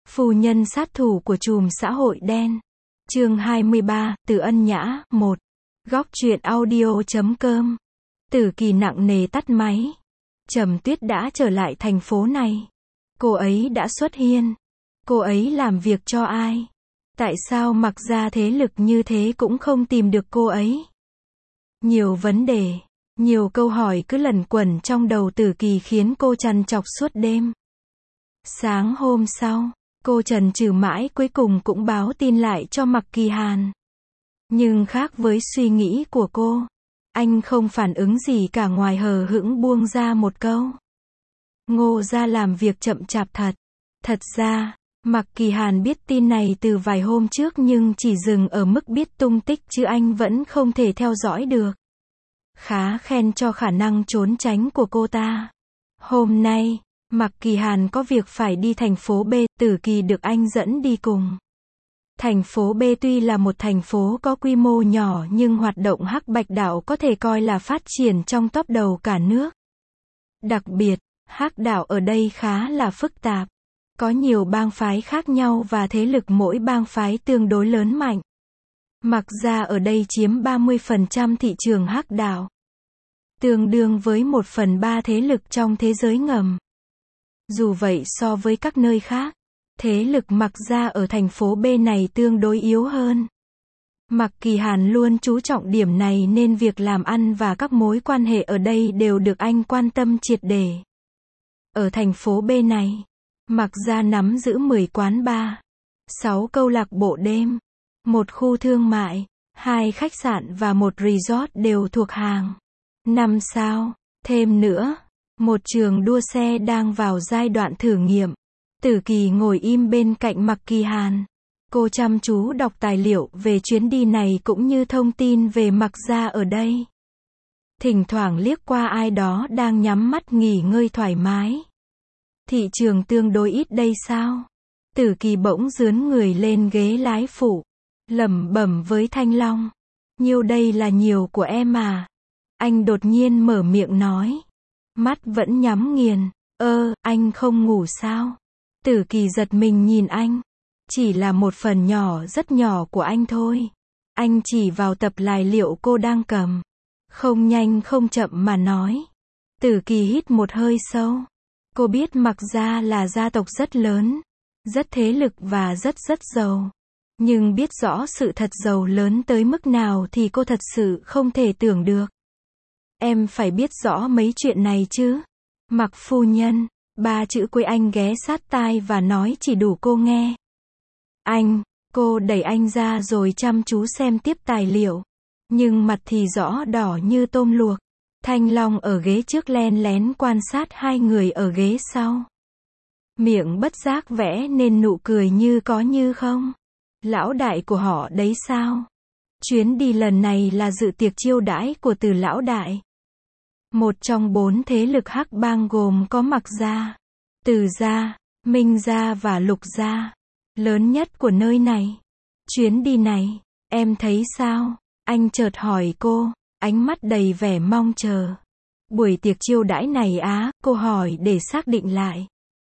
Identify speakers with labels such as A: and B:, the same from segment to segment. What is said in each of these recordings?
A: Phu nhân sát thủ của trùm xã hội đen. Chương 23, Từ Ân Nhã, 1. Góc truyện audio.com. Tử Kỳ nặng nề tắt máy. Trầm Tuyết đã trở lại thành phố này. Cô ấy đã xuất hiện. Cô ấy làm việc cho ai? Tại sao mặc ra thế lực như thế cũng không tìm được cô ấy? Nhiều vấn đề, nhiều câu hỏi cứ lẩn quẩn trong đầu Tử Kỳ khiến cô trằn trọc suốt đêm. Sáng hôm sau, cô chần chừ mãi cuối cùng cũng báo tin lại cho Mạc Kỳ Hàn. Nhưng khác với suy nghĩ của cô, anh không phản ứng gì cả ngoài hờ hững buông ra một câu. Ngô gia làm việc chậm chạp thật. Thật ra, Mạc Kỳ Hàn biết tin này từ vài hôm trước nhưng chỉ dừng ở mức biết tung tích chứ anh vẫn không thể theo dõi được. Khá khen cho khả năng trốn tránh của cô ta. Hôm nay, Mạc Kỳ Hàn có việc phải đi thành phố B, Tử Kỳ được anh dẫn đi cùng. Thành phố B tuy là một thành phố có quy mô nhỏ nhưng hoạt động hắc bạch đạo có thể coi là phát triển trong top đầu cả nước. Đặc biệt, hắc đạo ở đây khá là phức tạp. Có nhiều bang phái khác nhau và thế lực mỗi bang phái tương đối lớn mạnh. Mạc gia ở đây chiếm 30% thị trường hắc đạo, tương đương với 1/3 thế lực trong thế giới ngầm. Dù vậy so với các nơi khác, thế lực Mạc gia ở thành phố B này tương đối yếu hơn. Mạc Kỳ Hàn luôn chú trọng điểm này nên việc làm ăn và các mối quan hệ ở đây đều được anh quan tâm triệt để. Ở thành phố B này, Mạc gia nắm giữ 10 quán bar, 6 câu lạc bộ đêm, một khu thương mại, 2 khách sạn và một resort đều thuộc hàng 5 sao. Thêm nữa, một trường đua xe đang vào giai đoạn thử nghiệm. Tử Kỳ ngồi im bên cạnh Mạc Kỳ Hàn. Cô chăm chú đọc tài liệu về chuyến đi này cũng như thông tin về Mạc gia ở đây. Thỉnh thoảng liếc qua ai đó đang nhắm mắt nghỉ ngơi thoải mái. Thị trường tương đối ít đây sao? Tử Kỳ bỗng dướn người lên ghế lái phụ, lẩm bẩm với Thanh Long. Nhiêu đây là nhiều của em à? Anh đột nhiên mở miệng nói. Mắt vẫn nhắm nghiền. Anh không ngủ sao? Tử Kỳ giật mình nhìn anh. Chỉ là một phần nhỏ rất nhỏ của anh thôi. Anh chỉ vào tập tài liệu cô đang cầm. Không nhanh không chậm mà nói. Tử Kỳ hít một hơi sâu. Cô biết Mạc gia là gia tộc rất lớn, rất thế lực và rất giàu. Nhưng biết rõ sự thật giàu lớn tới mức nào thì cô thật sự không thể tưởng được. Em phải biết rõ mấy chuyện này chứ. Mạc phu nhân, 3 chữ cuối anh ghé sát tai và nói chỉ đủ cô nghe. Cô đẩy anh ra rồi chăm chú xem tiếp tài liệu. Nhưng mặt thì rõ đỏ như tôm luộc. Thanh Long ở ghế trước len lén quan sát hai người ở ghế sau. Miệng bất giác vẽ nên nụ cười như có như không. Lão đại của họ đấy sao? Chuyến đi lần này là dự tiệc chiêu đãi của Từ lão đại. Một trong 4 thế lực hắc bang gồm có Mạc gia, Từ gia, Minh gia và Lục gia, lớn nhất của nơi này. Chuyến đi này, em thấy sao? Anh chợt hỏi cô, ánh mắt đầy vẻ mong chờ. Buổi tiệc chiêu đãi này á, cô hỏi để xác định lại.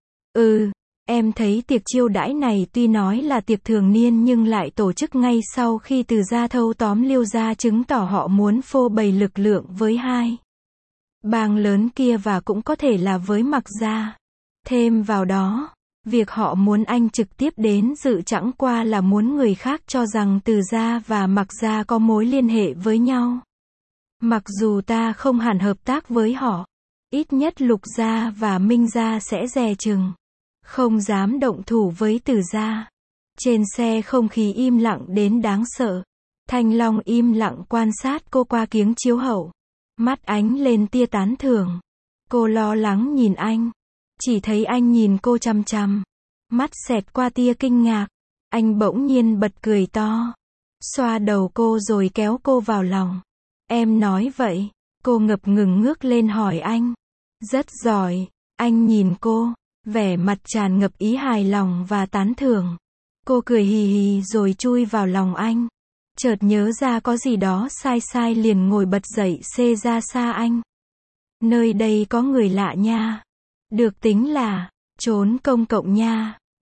A: Em thấy tiệc chiêu đãi này tuy nói là tiệc thường niên nhưng lại tổ chức ngay sau khi Từ gia thâu tóm Liêu gia, chứng tỏ họ muốn phô bày lực lượng với hai bang lớn kia và cũng có thể là với Mạc gia. Thêm vào đó, việc họ muốn anh trực tiếp đến dự chẳng qua là muốn người khác cho rằng Từ gia và Mạc gia có mối liên hệ với nhau. Mặc dù ta không hẳn hợp tác với họ, ít nhất Lục gia và Minh gia sẽ dè chừng, không dám động thủ với Từ gia. Trên xe không khí im lặng đến đáng sợ. Thanh Long im lặng quan sát cô qua kiếng chiếu hậu. Mắt ánh lên tia tán thưởng. Cô lo lắng nhìn anh. Chỉ thấy anh nhìn cô chằm chằm. Mắt xẹt qua tia kinh ngạc. Anh bỗng nhiên bật cười to. Xoa đầu cô rồi kéo cô vào lòng. Em nói vậy. Cô ngập ngừng ngước lên hỏi anh. Rất giỏi. Anh nhìn cô, vẻ mặt tràn ngập ý hài lòng và tán thưởng. Cô cười hì hì rồi chui vào lòng anh. Chợt nhớ ra có gì đó sai liền ngồi bật dậy xê ra xa anh. Nơi đây có người lạ nha. Được tính là trốn công cộng nha.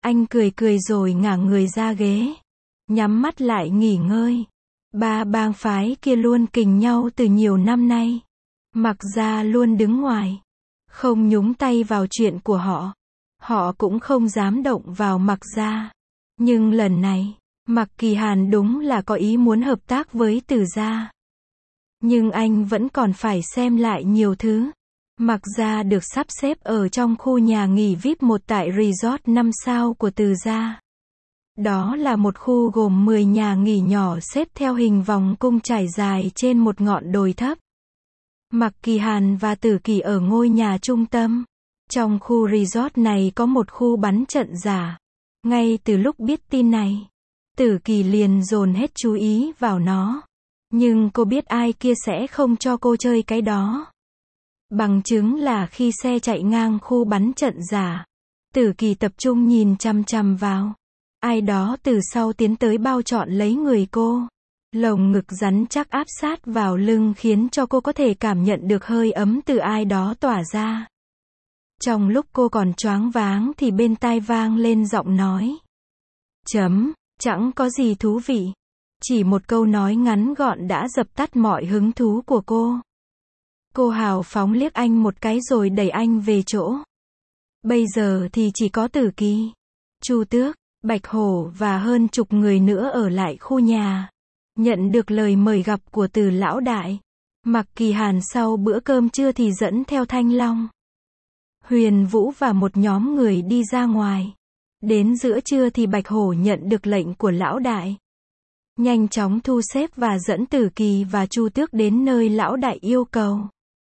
A: Anh cười cười rồi ngả người ra ghế. Nhắm mắt lại nghỉ ngơi. Ba bang phái kia luôn kình nhau từ nhiều năm nay. Mạc gia luôn đứng ngoài. Không nhúng tay vào chuyện của họ. Họ cũng không dám động vào Mạc gia. Nhưng lần này, Mạc Kỳ Hàn đúng là có ý muốn hợp tác với Từ gia. Nhưng anh vẫn còn phải xem lại nhiều thứ. Mạc gia được sắp xếp ở trong khu nhà nghỉ VIP 1 tại resort 5 sao của Từ gia. Đó là một khu gồm 10 nhà nghỉ nhỏ xếp theo hình vòng cung trải dài trên một ngọn đồi thấp. Mạc Kỳ Hàn và Tử Kỳ ở ngôi nhà trung tâm. Trong khu resort này có một khu bắn trận giả. Ngay từ lúc biết tin này, Tử Kỳ liền dồn hết chú ý vào nó. Nhưng cô biết ai kia sẽ không cho cô chơi cái đó. Bằng chứng là khi xe chạy ngang khu bắn trận giả, Tử Kỳ tập trung nhìn chằm chằm vào. Ai đó từ sau tiến tới bao trọn lấy người cô. Lồng ngực rắn chắc áp sát vào lưng khiến cho cô có thể cảm nhận được hơi ấm từ ai đó tỏa ra. Trong lúc cô còn choáng váng thì bên tai vang lên giọng nói. Chẳng có gì thú vị. Chỉ một câu nói ngắn gọn đã dập tắt mọi hứng thú của cô. Cô hào phóng liếc anh một cái rồi đẩy anh về chỗ. Bây giờ thì chỉ có Tử Kỳ, Chu Tước, Bạch Hổ và hơn chục người nữa ở lại khu nhà. Nhận được lời mời gặp của Từ lão đại, Mạc Kỳ Hàn sau bữa cơm trưa thì dẫn theo Thanh Long, Huyền Vũ và một nhóm người đi ra ngoài. Đến giữa trưa thì Bạch Hổ nhận được lệnh của lão đại. Nhanh chóng thu xếp và dẫn Tử Kỳ và Chu Tước đến nơi lão đại yêu cầu.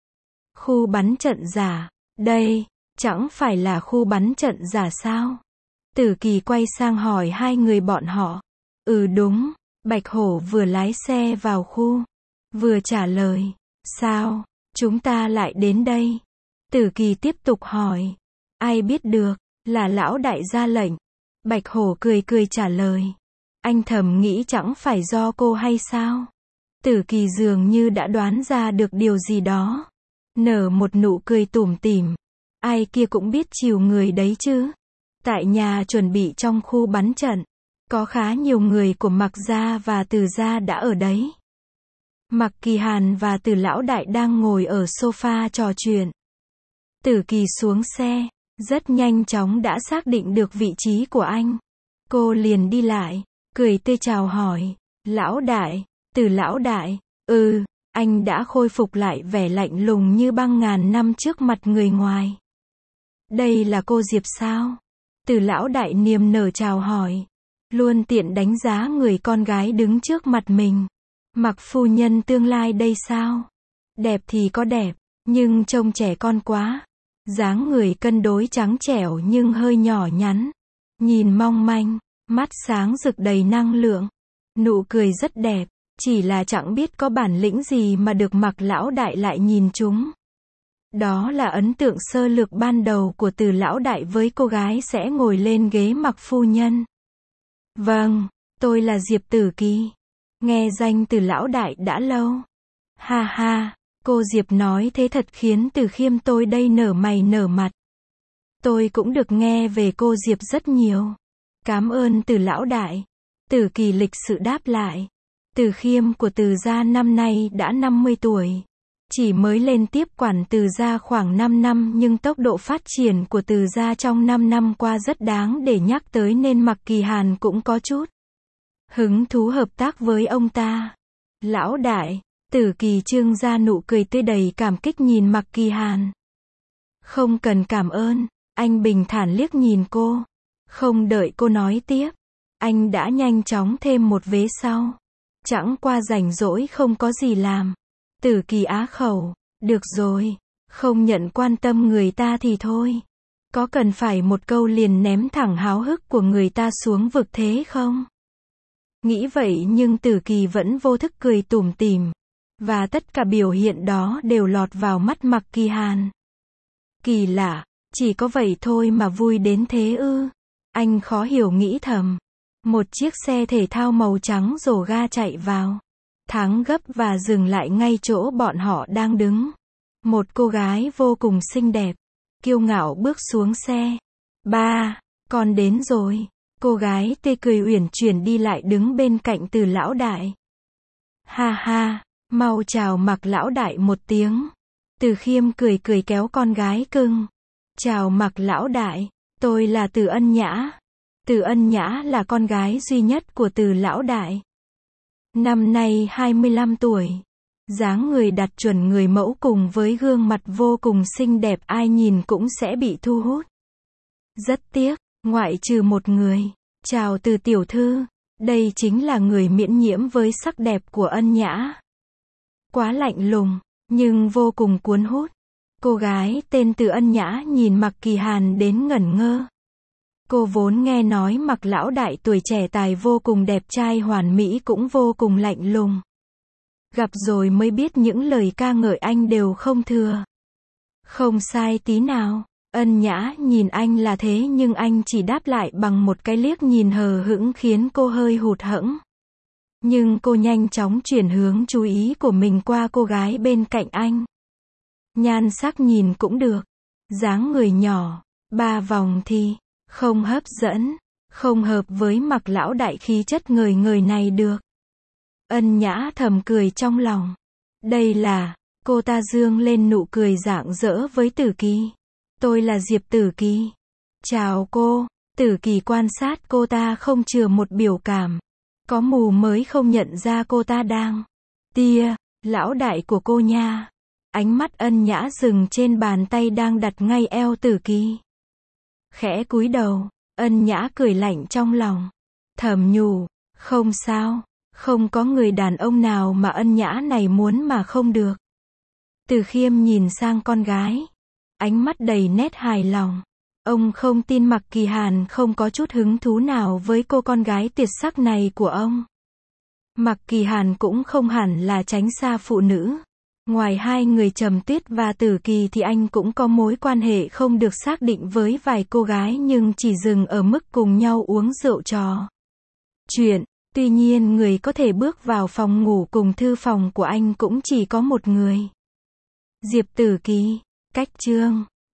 A: Khu bắn trận giả, đây, chẳng phải là khu bắn trận giả sao? Tử Kỳ quay sang hỏi hai người bọn họ. Ừ đúng, Bạch Hổ vừa lái xe vào khu, vừa trả lời. Sao, chúng ta lại đến đây? Tử Kỳ tiếp tục hỏi. Ai biết được, là lão đại ra lệnh. Bạch Hổ cười cười trả lời. Anh thầm nghĩ chẳng phải do cô hay sao? Tử Kỳ dường như đã đoán ra được điều gì đó. Nở một nụ cười tủm tỉm. Ai kia cũng biết chiều người đấy chứ. Tại nhà chuẩn bị trong khu bắn trận, có khá nhiều người của Mạc gia và Từ gia đã ở đấy. Mạc Kỳ Hàn và Từ lão đại đang ngồi ở sofa trò chuyện. Tử Kỳ xuống xe, rất nhanh chóng đã xác định được vị trí của anh. Cô liền đi lại, cười tươi chào hỏi. Lão đại, Từ lão đại, anh đã khôi phục lại vẻ lạnh lùng như băng ngàn năm trước mặt người ngoài. Đây là cô Diệp sao? Từ lão đại niềm nở chào hỏi. Luôn tiện đánh giá người con gái đứng trước mặt mình. Mạc phu nhân tương lai đây sao? Đẹp thì có đẹp, nhưng trông trẻ con quá. Dáng người cân đối trắng trẻo nhưng hơi nhỏ nhắn. Nhìn mong manh, mắt sáng rực đầy năng lượng. Nụ cười rất đẹp, chỉ là chẳng biết có bản lĩnh gì mà được Mạc lão đại lại nhìn chúng. Đó là ấn tượng sơ lược ban đầu của Từ lão đại với cô gái sẽ ngồi lên ghế Mạc phu nhân. Vâng, tôi là Diệp Tử Kỳ. Nghe danh Từ lão đại đã lâu. Ha ha, cô Diệp nói thế thật khiến Từ Khiêm tôi đây nở mày nở mặt. Tôi cũng được nghe về cô Diệp rất nhiều. Cảm ơn Từ lão đại. Tử Kỳ lịch sự đáp lại. Từ Khiêm của Từ gia năm nay đã 50 tuổi. Chỉ mới lên tiếp quản Từ gia khoảng 5 năm nhưng tốc độ phát triển của Từ gia trong 5 năm qua rất đáng để nhắc tới nên Mạc Kỳ Hàn cũng có chút hứng thú hợp tác với ông ta. Lão đại, Tử Kỳ trương ra nụ cười tươi đầy cảm kích nhìn Mạc Kỳ Hàn. Không cần cảm ơn, anh bình thản liếc nhìn cô. Không đợi cô nói tiếp, anh đã nhanh chóng thêm một vế sau. Chẳng qua rảnh rỗi không có gì làm. Tử Kỳ á khẩu, được rồi, không nhận quan tâm người ta thì thôi. Có cần phải một câu liền ném thẳng háo hức của người ta xuống vực thế không? Nghĩ vậy nhưng Tử Kỳ vẫn vô thức cười tủm tỉm. Và tất cả biểu hiện đó đều lọt vào mắt Mạc Kỳ Hàn. Kỳ lạ, chỉ có vậy thôi mà vui đến thế ư? Anh khó hiểu nghĩ thầm. Một chiếc xe thể thao màu trắng rồ ga chạy vào. Thắng gấp và dừng lại ngay chỗ bọn họ đang đứng. Một cô gái vô cùng xinh đẹp, kiêu ngạo bước xuống xe. Ba, Con đến rồi. Cô gái tê cười uyển chuyển đi lại đứng bên cạnh Từ lão đại. Ha ha, mau chào Mạc lão đại một tiếng. Từ Khiêm cười cười kéo con gái cưng. Chào Mạc lão đại, tôi là Từ Ân Nhã. Từ Ân Nhã là con gái duy nhất của Từ lão đại. Năm nay 25 tuổi. Dáng người đặt chuẩn người mẫu cùng với gương mặt vô cùng xinh đẹp, ai nhìn cũng sẽ bị thu hút. Rất tiếc, ngoại trừ một người. Chào Từ tiểu thư, đây chính là người miễn nhiễm với sắc đẹp của Ân Nhã. Quá lạnh lùng, nhưng vô cùng cuốn hút. Cô gái tên Từ Ân Nhã nhìn Mạc Kỳ Hàn đến ngẩn ngơ. Cô vốn nghe nói Mạc lão đại tuổi trẻ tài vô cùng đẹp trai hoàn mỹ cũng vô cùng lạnh lùng. Gặp rồi mới biết những lời ca ngợi anh đều không thừa. Không sai tí nào. Ân Nhã nhìn anh là thế nhưng anh chỉ đáp lại bằng một cái liếc nhìn hờ hững khiến cô hơi hụt hẫng. Nhưng cô nhanh chóng chuyển hướng chú ý của mình qua cô gái bên cạnh anh. Nhan sắc nhìn cũng được. Dáng người nhỏ, 3 vòng thì không hấp dẫn, không hợp với Mạc lão đại khí chất ngời ngời này được. Ân Nhã thầm cười trong lòng. Đây là, cô ta dương lên nụ cười rạng rỡ với Tử Kỳ. Tôi là Diệp Tử Kỳ. Chào cô. Tử Kỳ quan sát cô ta không chừa một biểu cảm. Có mù mới không nhận ra cô ta đang tia lão đại của cô nha. Ánh mắt Ân Nhã dừng trên bàn tay đang đặt ngay eo Tử Kỳ. Khẽ cúi đầu, Ân Nhã cười lạnh trong lòng. Thầm nhủ, không sao, không có người đàn ông nào mà Ân Nhã này muốn mà không được. Từ Khiêm nhìn sang con gái. Ánh mắt đầy nét hài lòng. Ông không tin Mạc Kỳ Hàn không có chút hứng thú nào với cô con gái tuyệt sắc này của ông. Mạc Kỳ Hàn cũng không hẳn là tránh xa phụ nữ. Ngoài hai người Trầm Tuyết và Tử Kỳ thì anh cũng có mối quan hệ không được xác định với vài cô gái nhưng chỉ dừng ở mức cùng nhau uống rượu trò chuyện. Tuy nhiên người có thể bước vào phòng ngủ cùng thư phòng của anh cũng chỉ có một người. Diệp Tử Kỳ. Cách chương